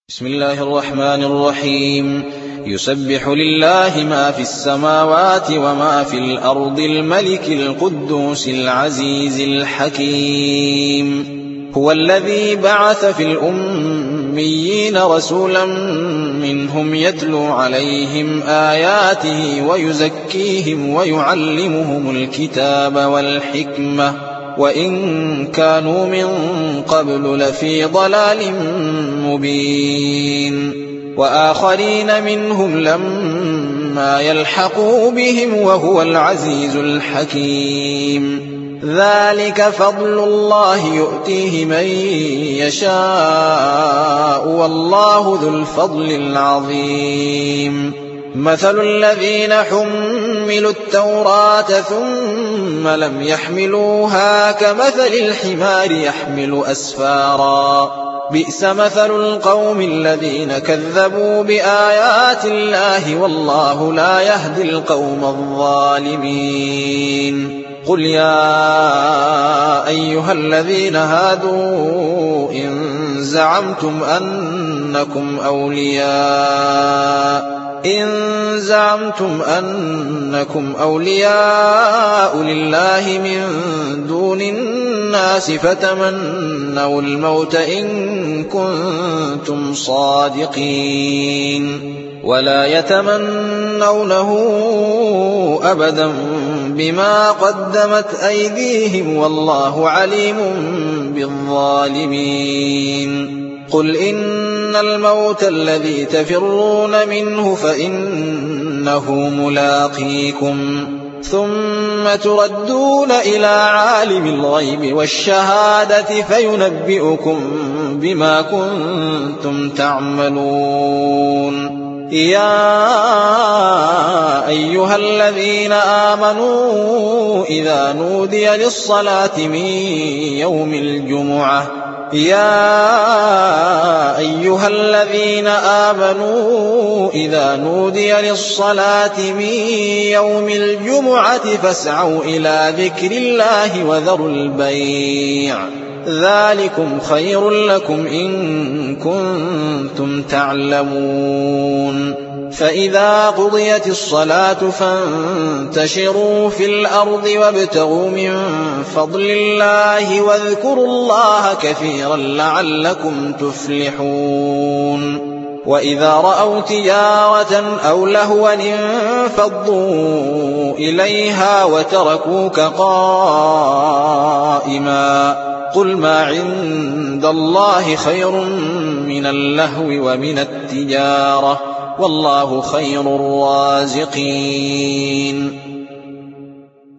بسم الله الرحمن الرحيم. يسبح لله ما في السماوات وما في الأرض الملك القدوس العزيز الحكيم. هو الذي بعث في الأميين رسولا منهم يتلو عليهم آياته ويزكيهم ويعلمهم الكتاب والحكمة وإن كانوا من قبل لفي ضلال مبين. وآخرين منهم لما يلحقوا بهم وهو العزيز الحكيم. ذلك فضل الله يؤتيه من يشاء والله ذو الفضل العظيم. مثل الذين حملوا التوراة ثم لم يحملوها كمثل الحمار يحمل أسفارا بئس مثل القوم الذين كذبوا بآيات الله والله لا يهدي القوم الظالمين. قل يا أيها الذين هادوا إن زعمتم أنكم أولياء لله من دون الناس فتمنوا الموت إن كنتم صادقين ولا يتمنونه أبدا بما قدمت أيديهم والله عليم بالظالمين. قل إن الموت الذي تفرون منه فإنه ملاقيكم ثم تردون إلى عالم الغيب والشهادة فينبئكم بما كنتم تعملون. يا أيها الذين آمنوا إذا نودي للصلاة من يوم الجمعة فاسعوا إلى ذكر الله وذروا البيع ذلكم خير لكم إن كنتم تعلمون. فإذا قضيت الصلاة فانتشروا في الأرض وابتغوا من فضل الله واذكروا الله كثيرا لعلكم تفلحون. وإذا رأوا تجارة أو لهوا انفضوا إليها وتركوك قائما قل ما عند الله خير من اللهو ومن التجارة والله خير الرازقين.